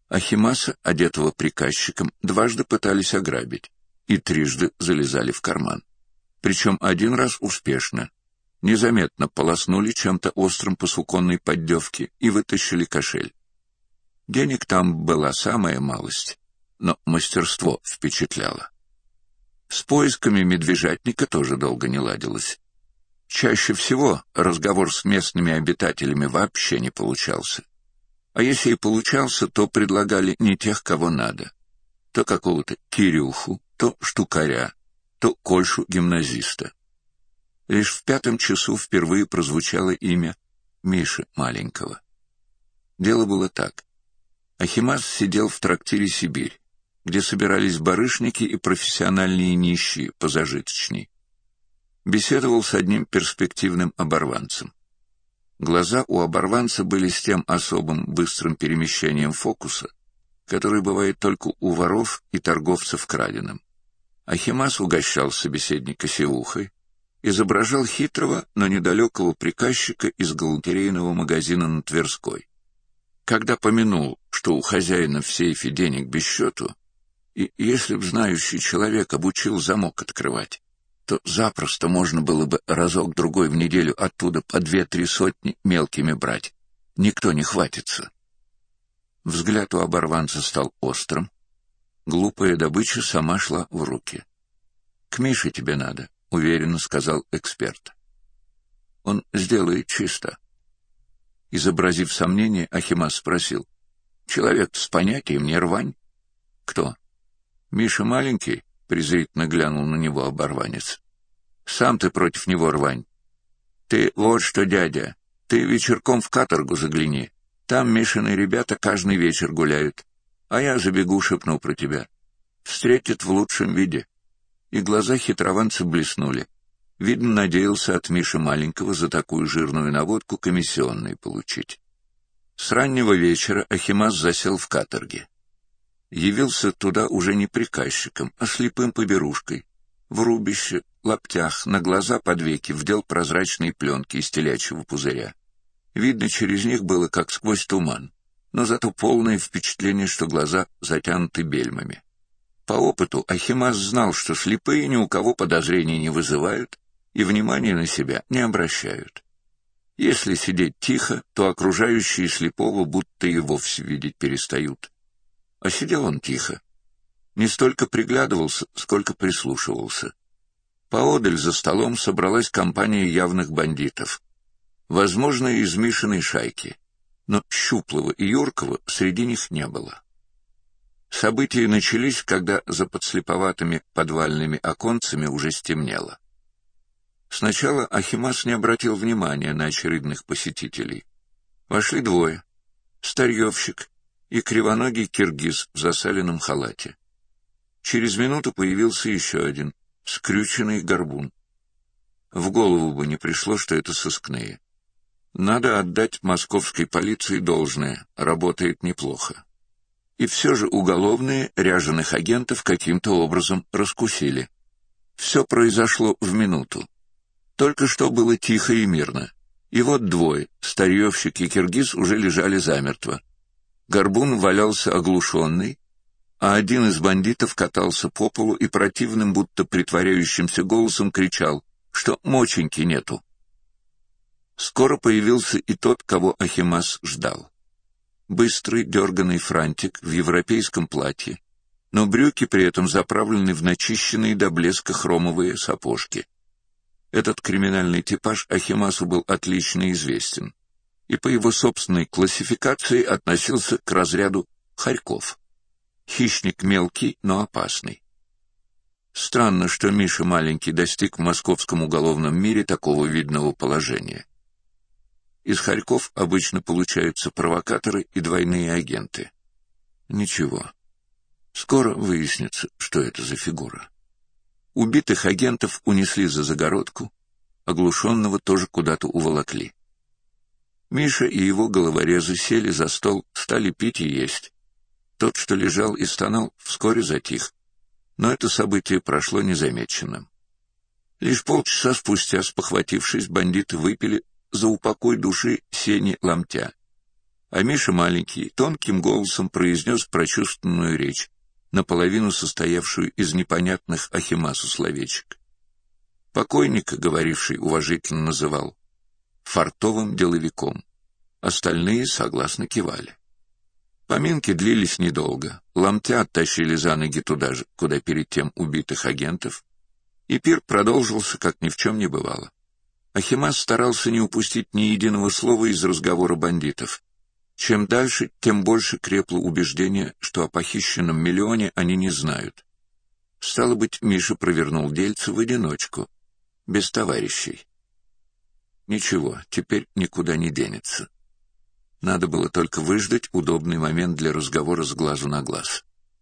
Ахимаса, одетого приказчиком, дважды пытались ограбить и трижды залезали в карман. Причем один раз успешно. Незаметно полоснули чем-то острым по суконной поддевке и вытащили кошель. Денег там была самая малость, но мастерство впечатляло. С поисками медвежатника тоже долго не ладилось. Чаще всего разговор с местными обитателями вообще не получался. А если и получался, то предлагали не тех, кого надо. То какого-то Кирюху, то штукаря, то Кольшу-гимназиста. Лишь в 5 часу впервые прозвучало имя Миши Маленького. Дело было так. Ахимас сидел в трактире «Сибирь», где собирались барышники и профессиональные нищие позажиточней. Беседовал с одним перспективным оборванцем. Глаза у оборванца были с тем особым быстрым перемещением фокуса, который бывает только у воров и торговцев краденым. Ахимас угощал собеседника севухой, изображал хитрого, но недалекого приказчика из галантерейного магазина на Тверской. Когда помянул, что у хозяина в сейфе денег без счету, и если б знающий человек обучил замок открывать, то запросто можно было бы разок-другой в неделю оттуда по 2-3 сотни мелкими брать. Никто не хватится. Взгляд у оборванца стал острым. Глупая добыча сама шла в руки. — К Мише тебе надо, — уверенно сказал эксперт. — Он сделает чисто. Изобразив сомнение, Ахимас спросил. — Человек с понятием не рвань? — Кто? — Миша Маленький? — презрительно глянул на него оборванец. — Сам ты против него рвань. — Ты вот что, дядя, ты вечерком в каторгу загляни. Там Мишины ребята каждый вечер гуляют. А я забегу, шепну про тебя. Встретит в лучшем виде. И глаза хитрованца блеснули. Видно, надеялся от Миши Маленького за такую жирную наводку комиссионные получить. С раннего вечера Ахимас засел в каторге. Явился туда уже не приказчиком, а слепым поберушкой. В рубище, лаптях, на глаза под веки вдел прозрачные пленки из телячьего пузыря. Видно, через них было как сквозь туман, но зато полное впечатление, что глаза затянуты бельмами. По опыту Ахимас знал, что слепые ни у кого подозрений не вызывают и внимания на себя не обращают. Если сидеть тихо, то окружающие слепого будто и вовсе видеть перестают. А сидел он тихо. Не столько приглядывался, сколько прислушивался. Поодаль за столом собралась компания явных бандитов. Возможно, из Мишиной шайки, но щуплого и юркого среди них не было. События начались, когда за подслеповатыми подвальными оконцами уже стемнело. Сначала Ахимас не обратил внимания на очередных посетителей. Вошли двое — старьевщик и кривоногий киргиз в засаленном халате. Через минуту появился еще один — скрюченный горбун. В голову бы не пришло, что это сыскные. Надо отдать московской полиции должное, работает неплохо. И все же уголовные ряженых агентов каким-то образом раскусили. Все произошло в минуту. Только что было тихо и мирно. И вот двое, старьевщик и киргиз, уже лежали замертво. Горбун валялся оглушенный, а один из бандитов катался по полу и противным, будто притворяющимся голосом кричал, что моченьки нету. Скоро появился и тот, кого Ахимас ждал. Быстрый, дерганый франтик в европейском платье, но брюки при этом заправлены в начищенные до блеска хромовые сапожки. Этот криминальный типаж Ахимасу был отлично известен, и по его собственной классификации относился к разряду хорьков. Хищник мелкий, но опасный. Странно, что Миша Маленький достиг в московском уголовном мире такого видного положения. Из хорьков обычно получаются провокаторы и двойные агенты. Ничего. Скоро выяснится, что это за фигура. Убитых агентов унесли за загородку, оглушенного тоже куда-то уволокли. Миша и его головорезы сели за стол, стали пить и есть. Тот, что лежал и стонал, вскоре затих. Но это событие прошло незамеченным. Лишь полчаса спустя, спохватившись, бандиты выпили за упокой души сени ломтя. А Миша маленький тонким голосом произнес прочувственную речь, наполовину состоявшую из непонятных Ахимасу словечек. Покойника, говоривший, уважительно называл фартовым деловиком. Остальные согласно кивали. Поминки длились недолго. Ломтя оттащили за ноги туда же, куда перед тем убитых агентов, и пир продолжился, как ни в чем не бывало. Ахимас старался не упустить ни единого слова из разговора бандитов. Чем дальше, тем больше крепло убеждение, что о похищенном миллионе они не знают. Стало быть, Миша провернул дельце в одиночку, без товарищей. Ничего, теперь никуда не денется. Надо было только выждать удобный момент для разговора с глазу на глаз.